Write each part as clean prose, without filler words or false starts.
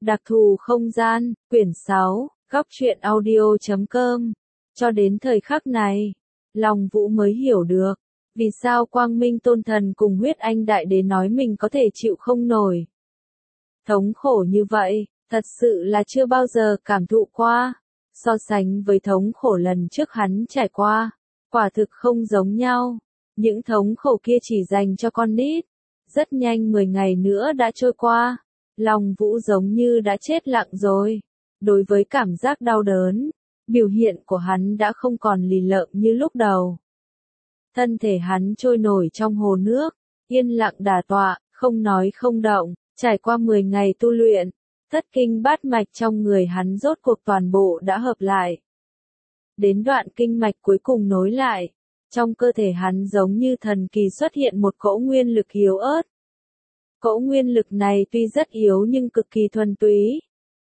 Đặc thù không gian, quyển 6, góc truyện audio.com. Cho đến thời khắc này, Long Vũ mới hiểu được, vì sao Quang Minh Tôn Thần cùng Huyết Anh Đại Đế nói mình có thể chịu không nổi. Thống khổ như vậy, thật sự là chưa bao giờ cảm thụ qua. So sánh với thống khổ lần trước hắn trải qua, quả thực không giống nhau. Những thống khổ kia chỉ dành cho con nít. Rất nhanh 10 ngày nữa đã trôi qua. Long Vũ giống như đã chết lặng rồi. Đối với cảm giác đau đớn, biểu hiện của hắn đã không còn lì lợm như lúc đầu. Thân thể hắn trôi nổi trong hồ nước, yên lặng đả tọa, không nói không động. Trải qua 10 ngày tu luyện, thất kinh bát mạch trong người hắn rốt cuộc toàn bộ đã hợp lại. Đến đoạn kinh mạch cuối cùng nối lại, trong cơ thể hắn giống như thần kỳ xuất hiện một cỗ nguyên lực yếu ớt. Cỗ nguyên lực này tuy rất yếu nhưng cực kỳ thuần túy,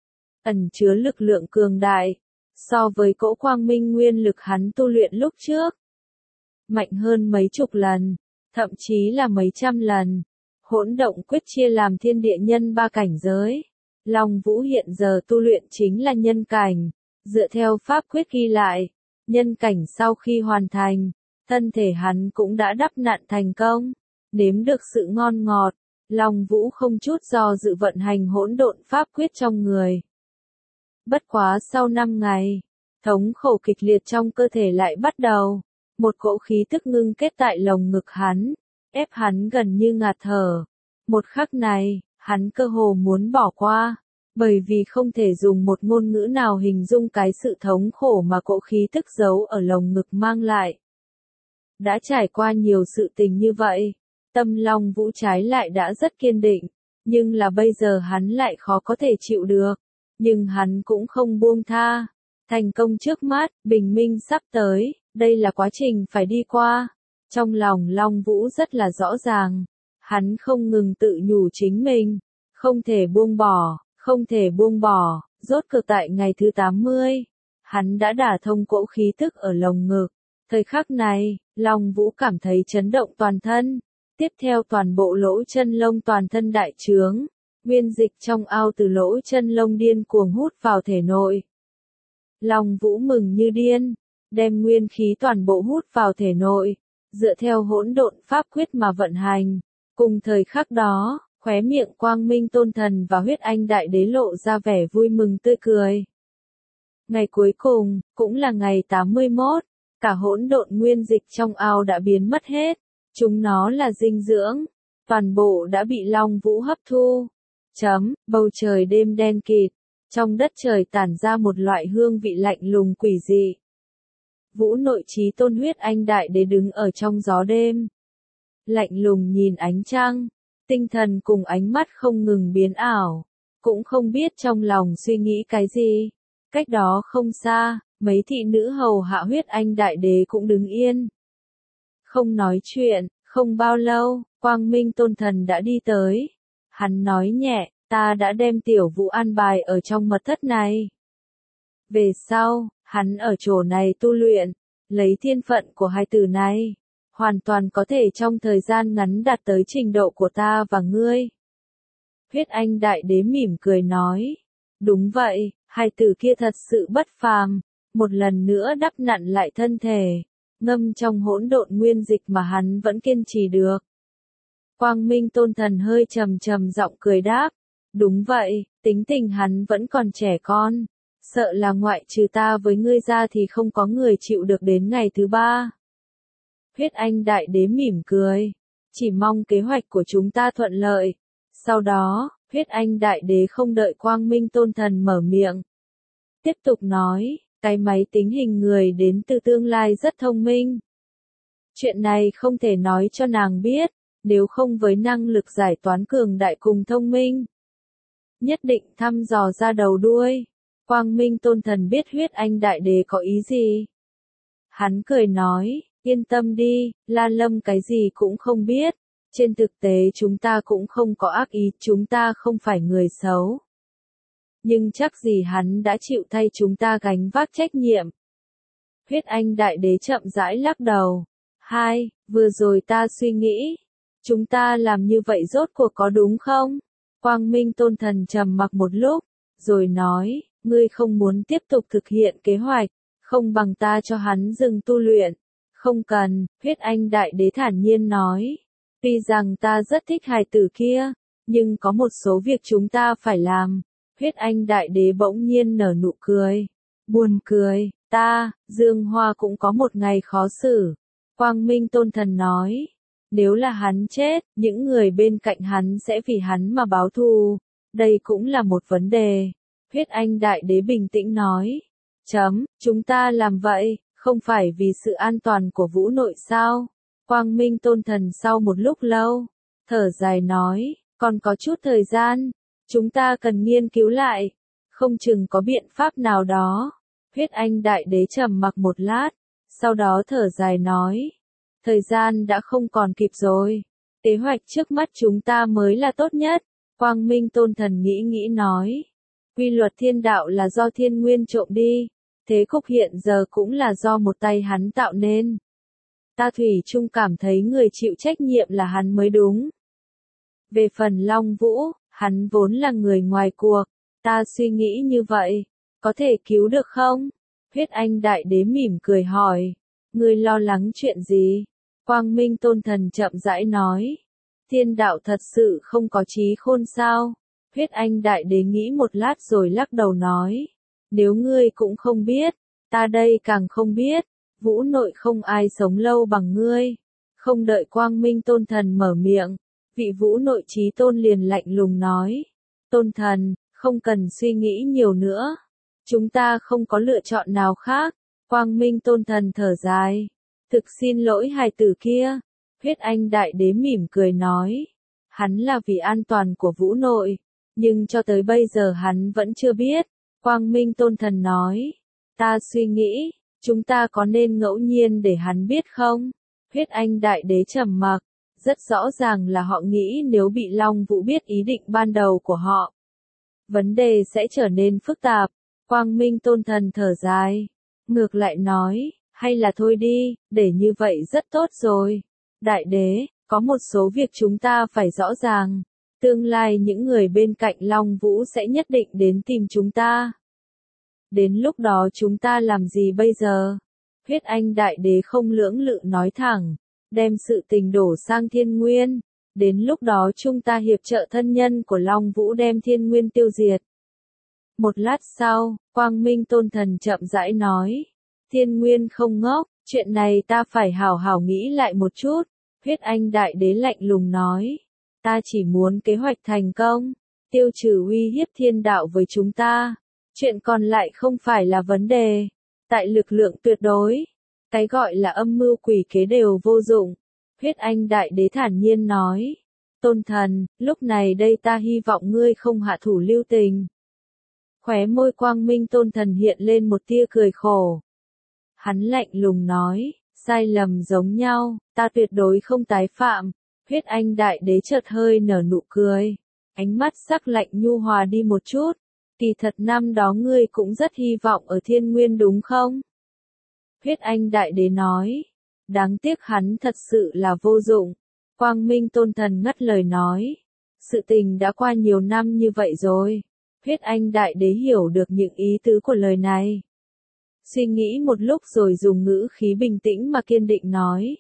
ẩn chứa lực lượng cường đại, so với cỗ quang minh nguyên lực hắn tu luyện lúc trước. Mạnh hơn mấy chục lần, thậm chí là mấy trăm lần. Hỗn động quyết chia làm thiên địa nhân 3 cảnh giới. Long Vũ hiện giờ tu luyện chính là nhân cảnh, dựa theo pháp quyết ghi lại, nhân cảnh sau khi hoàn thành, thân thể hắn cũng đã đắp nặn thành công, nếm được sự ngon ngọt, Long Vũ không chút do dự vận hành hỗn độn pháp quyết trong người. Bất quá sau 5 ngày, thống khổ kịch liệt trong cơ thể lại bắt đầu, một cỗ khí tức ngưng kết tại lồng ngực hắn, ép hắn gần như ngạt thở. Một khắc này, hắn cơ hồ muốn bỏ qua, bởi vì không thể dùng một ngôn ngữ nào hình dung cái sự thống khổ mà cỗ khí tức giấu ở lồng ngực mang lại. Đã trải qua nhiều sự tình như vậy, tâm Long Vũ trái lại đã rất kiên định, nhưng là bây giờ hắn lại khó có thể chịu được, nhưng hắn cũng không buông tha. Thành công trước mắt, bình minh sắp tới, đây là quá trình phải đi qua. Trong lòng Long Vũ rất là rõ ràng, hắn không ngừng tự nhủ chính mình, không thể buông bỏ, không thể buông bỏ. Rốt cuộc tại ngày thứ 80, hắn đã đả thông cỗ khí tức ở lồng ngực. Thời khắc này, Long Vũ cảm thấy chấn động toàn thân, tiếp theo toàn bộ lỗ chân lông toàn thân đại trướng, nguyên dịch trong ao từ lỗ chân lông điên cuồng hút vào thể nội. Long Vũ mừng như điên, đem nguyên khí toàn bộ hút vào thể nội, dựa theo hỗn độn pháp quyết mà vận hành. Cùng thời khắc đó, khóe miệng Quang Minh Tôn Thần và Huyết Anh Đại Đế lộ ra vẻ vui mừng tươi cười. Ngày cuối cùng, cũng là ngày 81, cả hỗn độn nguyên dịch trong ao đã biến mất hết, chúng nó là dinh dưỡng, toàn bộ đã bị Long Vũ hấp thu. Bầu trời đêm đen kịt, trong đất trời tản ra một loại hương vị lạnh lùng quỷ dị. Vũ Nội Chí Tôn Huyết Anh Đại Đế đứng ở trong gió đêm, lạnh lùng nhìn ánh trăng, tinh thần cùng ánh mắt không ngừng biến ảo, cũng không biết trong lòng suy nghĩ cái gì. Cách đó không xa, mấy thị nữ hầu hạ Huyết Anh Đại Đế cũng đứng yên, không nói chuyện. Không bao lâu, Quang Minh Tôn Thần đã đi tới. Hắn nói nhẹ, ta đã đem Tiểu Vũ an bài ở trong mật thất này. Về sau, hắn ở chỗ này tu luyện, lấy thiên phận của hai tử này, hoàn toàn có thể trong thời gian ngắn đạt tới trình độ của ta và ngươi. Huyết Anh Đại Đế mỉm cười nói, đúng vậy, hai tử kia thật sự bất phàm, một lần nữa đắp nặn lại thân thể, ngâm trong hỗn độn nguyên dịch mà hắn vẫn kiên trì được. Quang Minh Tôn Thần hơi trầm trầm giọng cười đáp, đúng vậy, tính tình hắn vẫn còn trẻ con, sợ là ngoại trừ ta với ngươi ra thì không có người chịu được đến ngày thứ 3. Huyết Anh Đại Đế mỉm cười, chỉ mong kế hoạch của chúng ta thuận lợi. Sau đó, Huyết Anh Đại Đế không đợi Quang Minh Tôn Thần mở miệng, tiếp tục nói, cái máy tính hình người đến từ tương lai rất thông minh. Chuyện này không thể nói cho nàng biết, nếu không với năng lực giải toán cường đại cùng thông minh, nhất định thăm dò ra đầu đuôi. Quang Minh Tôn Thần biết Huyết Anh Đại Đế có ý gì. Hắn cười nói, yên tâm đi, La Lâm cái gì cũng không biết. Trên thực tế chúng ta cũng không có ác ý, chúng ta không phải người xấu. Nhưng chắc gì hắn đã chịu thay chúng ta gánh vác trách nhiệm. Huyết Anh Đại Đế chậm rãi lắc đầu. Vừa rồi ta suy nghĩ, chúng ta làm như vậy rốt cuộc có đúng không? Quang Minh Tôn Thần trầm mặc một lúc, rồi nói, ngươi không muốn tiếp tục thực hiện kế hoạch, không bằng ta cho hắn dừng tu luyện. Không cần, Huyết Anh Đại Đế thản nhiên nói. Tuy rằng ta rất thích hài tử kia, nhưng có một số việc chúng ta phải làm. Huyết Anh Đại Đế bỗng nhiên nở nụ cười. Buồn cười, Dương Hoa cũng có một ngày khó xử. Quang Minh Tôn Thần nói. Nếu là hắn chết, những người bên cạnh hắn sẽ vì hắn mà báo thù. Đây cũng là một vấn đề. Huyết Anh Đại Đế bình tĩnh nói. Chúng ta làm vậy, không phải vì sự an toàn của Vũ Nội sao? Quang Minh Tôn Thần sau một lúc lâu, thở dài nói, còn có chút thời gian, chúng ta cần nghiên cứu lại, không chừng có biện pháp nào đó. Huyết Anh Đại Đế trầm mặc một lát, sau đó thở dài nói, thời gian đã không còn kịp rồi, kế hoạch trước mắt chúng ta mới là tốt nhất. Quang Minh Tôn Thần nghĩ nói, quy luật thiên đạo là do thiên nguyên trộm đi, thế cục hiện giờ cũng là do một tay hắn tạo nên. Ta thủy chung cảm thấy người chịu trách nhiệm là hắn mới đúng. Về phần Long Vũ, hắn vốn là người ngoài cuộc, ta suy nghĩ như vậy, có thể cứu được không? Huyết Anh Đại Đế mỉm cười hỏi, ngươi lo lắng chuyện gì? Quang Minh Tôn Thần chậm rãi nói, thiên đạo thật sự không có trí khôn sao? Huyết Anh Đại Đế nghĩ một lát rồi lắc đầu nói, nếu ngươi cũng không biết, ta đây càng không biết. Vũ Nội không ai sống lâu bằng ngươi. Không đợi Quang Minh Tôn Thần mở miệng, vị Vũ Nội Chí Tôn liền lạnh lùng nói, Tôn Thần, không cần suy nghĩ nhiều nữa. Chúng ta không có lựa chọn nào khác. Quang Minh Tôn Thần thở dài. Thực xin lỗi hài tử kia. Huyết Anh Đại Đế mỉm cười nói, hắn là vì an toàn của Vũ Nội, nhưng cho tới bây giờ hắn vẫn chưa biết. Quang Minh Tôn Thần nói, ta suy nghĩ, chúng ta có nên ngẫu nhiên để hắn biết không? Huyết Anh Đại Đế trầm mặc, rất rõ ràng là họ nghĩ nếu bị Long Vũ biết ý định ban đầu của họ, vấn đề sẽ trở nên phức tạp. Quang Minh Tôn Thần thở dài, ngược lại nói, hay là thôi đi, để như vậy rất tốt rồi. Đại Đế, có một số việc chúng ta phải rõ ràng, tương lai những người bên cạnh Long Vũ sẽ nhất định đến tìm chúng ta. Đến lúc đó chúng ta làm gì bây giờ? Huyết Anh Đại Đế không lưỡng lự nói thẳng, đem sự tình đổ sang Thiên Nguyên. Đến lúc đó chúng ta hiệp trợ thân nhân của Long Vũ đem Thiên Nguyên tiêu diệt. Một lát sau, Quang Minh Tôn Thần chậm rãi nói, Thiên Nguyên không ngốc, chuyện này ta phải hảo hảo nghĩ lại một chút. Huyết Anh Đại Đế lạnh lùng nói, ta chỉ muốn kế hoạch thành công, tiêu trừ uy hiếp thiên đạo với chúng ta. Chuyện còn lại không phải là vấn đề. Tại lực lượng tuyệt đối, cái gọi là âm mưu quỷ kế đều vô dụng. Huyết Anh Đại Đế thản nhiên nói, Tôn Thần, lúc này đây ta hy vọng ngươi không hạ thủ lưu tình. Khóe môi Quang Minh Tôn Thần hiện lên một tia cười khổ. Hắn lạnh lùng nói, sai lầm giống nhau, ta tuyệt đối không tái phạm. Huyết Anh Đại Đế chợt hơi nở nụ cười, ánh mắt sắc lạnh nhu hòa đi một chút. Kỳ thật năm đó ngươi cũng rất hy vọng ở Thiên Nguyên đúng không? Huyết Anh Đại Đế nói, đáng tiếc hắn thật sự là vô dụng. Quang Minh Tôn Thần ngắt lời nói, sự tình đã qua nhiều năm như vậy rồi. Huyết Anh Đại Đế hiểu được những ý tứ của lời này. Suy nghĩ một lúc rồi dùng ngữ khí bình tĩnh mà kiên định nói,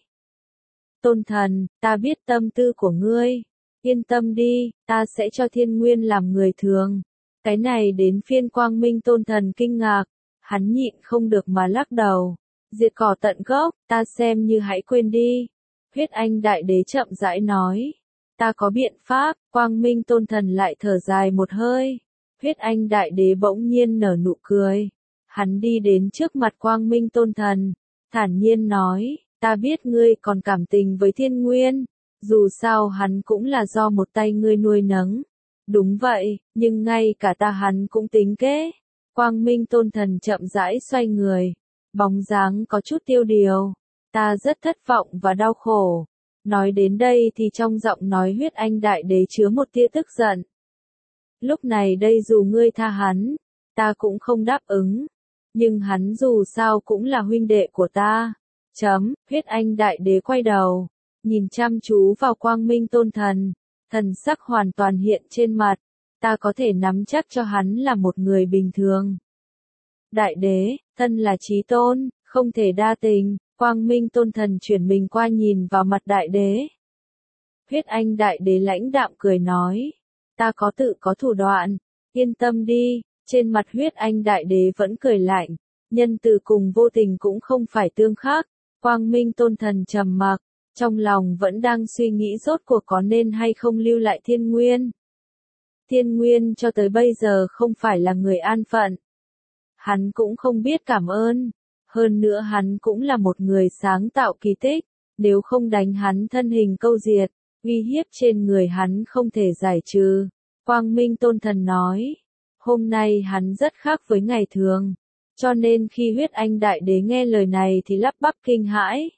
Tôn Thần, ta biết tâm tư của ngươi. Yên tâm đi, ta sẽ cho Thiên Nguyên làm người thường. Cái này đến phiên Quang Minh Tôn Thần kinh ngạc, hắn nhịn không được mà lắc đầu. Diệt cỏ tận gốc, ta xem như hãy quên đi. Huyết Anh Đại Đế chậm rãi nói, ta có biện pháp. Quang Minh Tôn Thần lại thở dài một hơi. Huyết Anh Đại Đế bỗng nhiên nở nụ cười. Hắn đi đến trước mặt Quang Minh Tôn Thần, thản nhiên nói, ta biết ngươi còn cảm tình với Thiên Nguyên, dù sao hắn cũng là do một tay ngươi nuôi nấng. Đúng vậy, nhưng ngay cả ta hắn cũng tính kế. Quang Minh Tôn Thần chậm rãi xoay người, bóng dáng có chút tiêu điều. Ta rất thất vọng và đau khổ. Nói đến đây thì trong giọng nói Huyết Anh Đại Đế chứa một tia tức giận. Lúc này đây dù ngươi tha hắn, ta cũng không đáp ứng. Nhưng hắn dù sao cũng là huynh đệ của ta. Huyết Anh Đại Đế quay đầu, nhìn chăm chú vào Quang Minh Tôn Thần, Thần sắc hoàn toàn hiện trên mặt, ta có thể nắm chắc cho hắn là một người bình thường. Đại đế, thân là chí tôn, không thể đa tình, Quang Minh Tôn Thần chuyển mình qua nhìn vào mặt đại đế. Huyết Anh đại đế lãnh đạm cười nói, ta có tự có thủ đoạn, yên tâm đi. Trên mặt Huyết Anh đại đế vẫn cười lạnh, nhân từ cùng vô tình cũng không phải tương khắc. Quang Minh Tôn Thần trầm mặc, trong lòng vẫn đang suy nghĩ rốt cuộc có nên hay không lưu lại Thiên Nguyên. Thiên Nguyên cho tới bây giờ không phải là người an phận. Hắn cũng không biết cảm ơn. Hơn nữa hắn cũng là một người sáng tạo kỳ tích. Nếu không đánh hắn thân hình câu diệt, uy hiếp trên người hắn không thể giải trừ. Quang Minh Tôn Thần nói, hôm nay hắn rất khác với ngày thường. Cho nên khi Huyết Anh đại đế nghe lời này thì lắp bắp kinh hãi.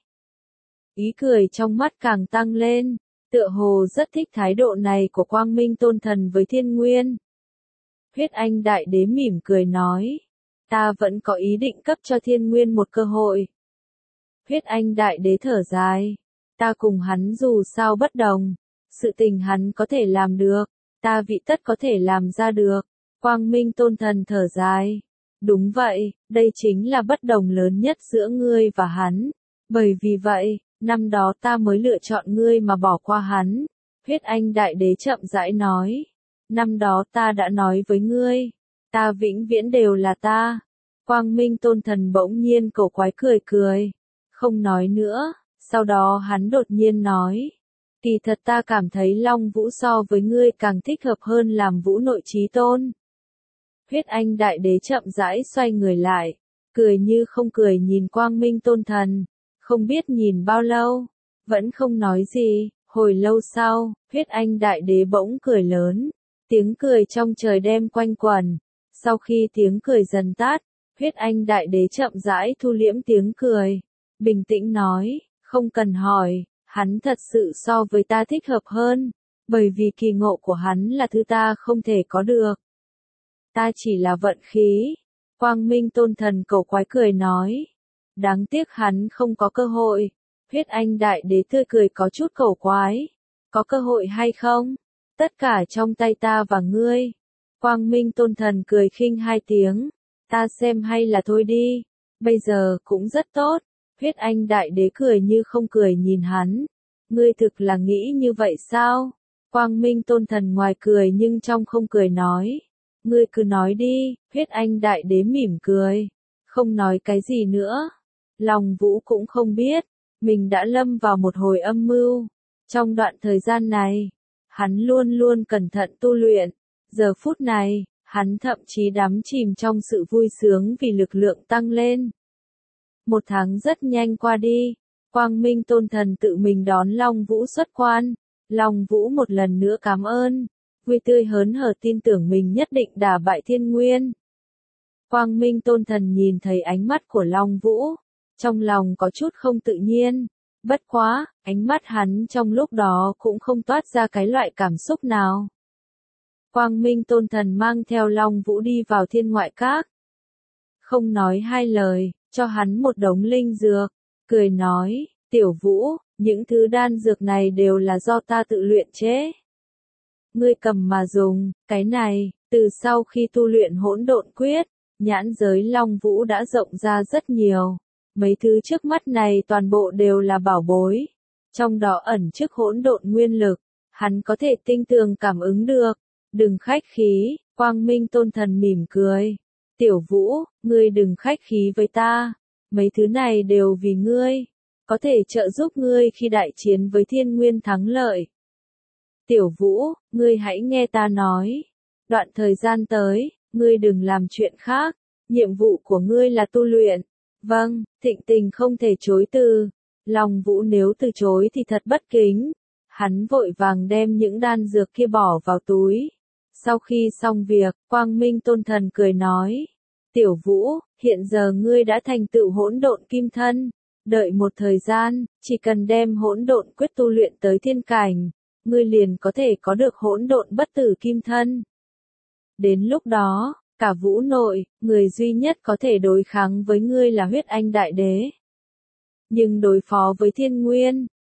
Ý cười trong mắt càng tăng lên, tựa hồ rất thích thái độ này của Quang Minh Tôn Thần với Thiên Nguyên. Huyết Anh đại đế mỉm cười nói, ta vẫn có ý định cấp cho Thiên Nguyên một cơ hội. Huyết Anh đại đế thở dài, ta cùng hắn dù sao bất đồng, sự tình hắn có thể làm được, ta vị tất có thể làm ra được. Quang Minh Tôn Thần thở dài, đúng vậy, đây chính là bất đồng lớn nhất giữa ngươi và hắn. Bởi vì vậy, năm đó ta mới lựa chọn ngươi mà bỏ qua hắn. Huyết Anh đại đế chậm rãi nói, năm đó ta đã nói với ngươi, ta vĩnh viễn đều là ta. Quang Minh Tôn Thần bỗng nhiên cổ quái cười cười, không nói nữa, sau đó hắn đột nhiên nói, kỳ thật ta cảm thấy Long Vũ so với ngươi càng thích hợp hơn làm Vũ Nội Chí Tôn. Huyết Anh đại đế chậm rãi xoay người lại, cười như không cười nhìn Quang Minh Tôn Thần, không biết nhìn bao lâu, vẫn không nói gì. Hồi lâu sau, Huyết Anh đại đế bỗng cười lớn, tiếng cười trong trời đêm quanh quẩn. Sau khi tiếng cười dần tắt, Huyết Anh đại đế chậm rãi thu liễm tiếng cười, bình tĩnh nói, không cần hỏi, hắn thật sự so với ta thích hợp hơn, bởi vì kỳ ngộ của hắn là thứ ta không thể có được. Ta chỉ là vận khí. Quang Minh Tôn Thần cổ quái cười nói, đáng tiếc hắn không có cơ hội. Huyết Anh đại đế tươi cười có chút cổ quái, có cơ hội hay không? Tất cả trong tay ta và ngươi. Quang Minh Tôn Thần cười khinh hai tiếng, ta xem hay là thôi đi, bây giờ cũng rất tốt. Huyết Anh đại đế cười như không cười nhìn hắn, ngươi thực là nghĩ như vậy sao? Quang Minh Tôn Thần ngoài cười nhưng trong không cười nói, ngươi cứ nói đi. Huyết Anh đại đế mỉm cười, không nói cái gì nữa. Long Vũ cũng không biết, mình đã lâm vào một hồi âm mưu. Trong đoạn thời gian này, hắn luôn luôn cẩn thận tu luyện. Giờ phút này, hắn thậm chí đắm chìm trong sự vui sướng vì lực lượng tăng lên. Một tháng rất nhanh qua đi, Quang Minh Tôn Thần tự mình đón Long Vũ xuất quan. Long Vũ một lần nữa cảm ơn, vui tươi hớn hở tin tưởng mình nhất định đả bại Thiên Nguyên. Quang Minh Tôn Thần nhìn thấy ánh mắt của Long Vũ, trong lòng có chút không tự nhiên. Bất quá, ánh mắt hắn trong lúc đó cũng không toát ra cái loại cảm xúc nào. Quang Minh Tôn Thần mang theo Long Vũ đi vào Thiên Ngoại Các. Không nói hai lời, cho hắn một đống linh dược, cười nói, Tiểu Vũ, những thứ đan dược này đều là do ta tự luyện chế. Ngươi cầm mà dùng, cái này, từ sau khi tu luyện hỗn độn quyết, nhãn giới Long Vũ đã rộng ra rất nhiều. Mấy thứ trước mắt này toàn bộ đều là bảo bối. Trong đó ẩn chứa hỗn độn nguyên lực, hắn có thể tinh tường cảm ứng được. Đừng khách khí, Quang Minh Tôn Thần mỉm cười. Tiểu Vũ, ngươi đừng khách khí với ta. Mấy thứ này đều vì ngươi, có thể trợ giúp ngươi khi đại chiến với Thiên Nguyên thắng lợi. Tiểu Vũ, ngươi hãy nghe ta nói. Đoạn thời gian tới, ngươi đừng làm chuyện khác. Nhiệm vụ của ngươi là tu luyện. Vâng, Thịnh Tình không thể chối từ. Long Vũ nếu từ chối thì thật bất kính. Hắn vội vàng đem những đan dược kia bỏ vào túi. Sau khi xong việc, Quang Minh Tôn Thần cười nói, Tiểu Vũ, hiện giờ ngươi đã thành tựu hỗn độn kim thân. Đợi một thời gian, chỉ cần đem hỗn độn quyết tu luyện tới thiên cảnh, ngươi liền có thể có được hỗn độn bất tử kim thân. Đến lúc đó, cả Vũ Nội, người duy nhất có thể đối kháng với ngươi là Huyết Anh đại đế. Nhưng đối phó với Thiên Nguyên,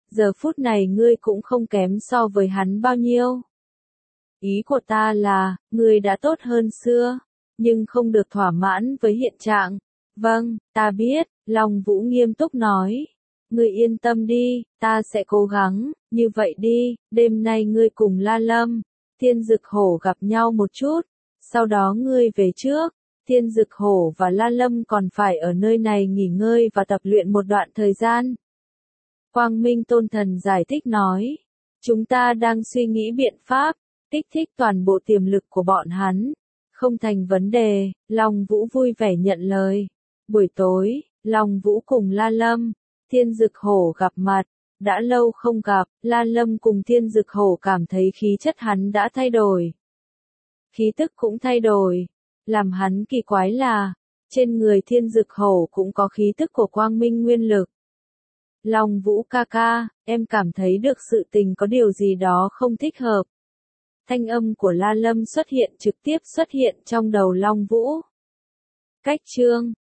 giờ phút này ngươi cũng không kém so với hắn bao nhiêu. Ý của ta là, ngươi đã tốt hơn xưa, nhưng không được thỏa mãn với hiện trạng. Vâng, ta biết, Long Vũ nghiêm túc nói. Ngươi yên tâm đi, ta sẽ cố gắng, như vậy đi, đêm nay ngươi cùng La Lâm, Thiên Dực Hổ gặp nhau một chút, sau đó ngươi về trước, Thiên Dực Hổ và La Lâm còn phải ở nơi này nghỉ ngơi và tập luyện một đoạn thời gian. Quang Minh Tôn Thần giải thích nói, chúng ta đang suy nghĩ biện pháp, kích thích toàn bộ tiềm lực của bọn hắn. Không thành vấn đề, Long Vũ vui vẻ nhận lời. Buổi tối, Long Vũ cùng La Lâm, Thiên Dực Hổ gặp mặt. Đã lâu không gặp, La Lâm cùng Thiên Dực Hổ cảm thấy khí chất hắn đã thay đổi. Khí tức cũng thay đổi. Làm hắn kỳ quái là, trên người Thiên Dực Hổ cũng có khí tức của quang minh nguyên lực. Long Vũ ca ca, em cảm thấy được sự tình có điều gì đó không thích hợp. Thanh âm của La Lâm trực tiếp xuất hiện trong đầu Long Vũ. Cách chương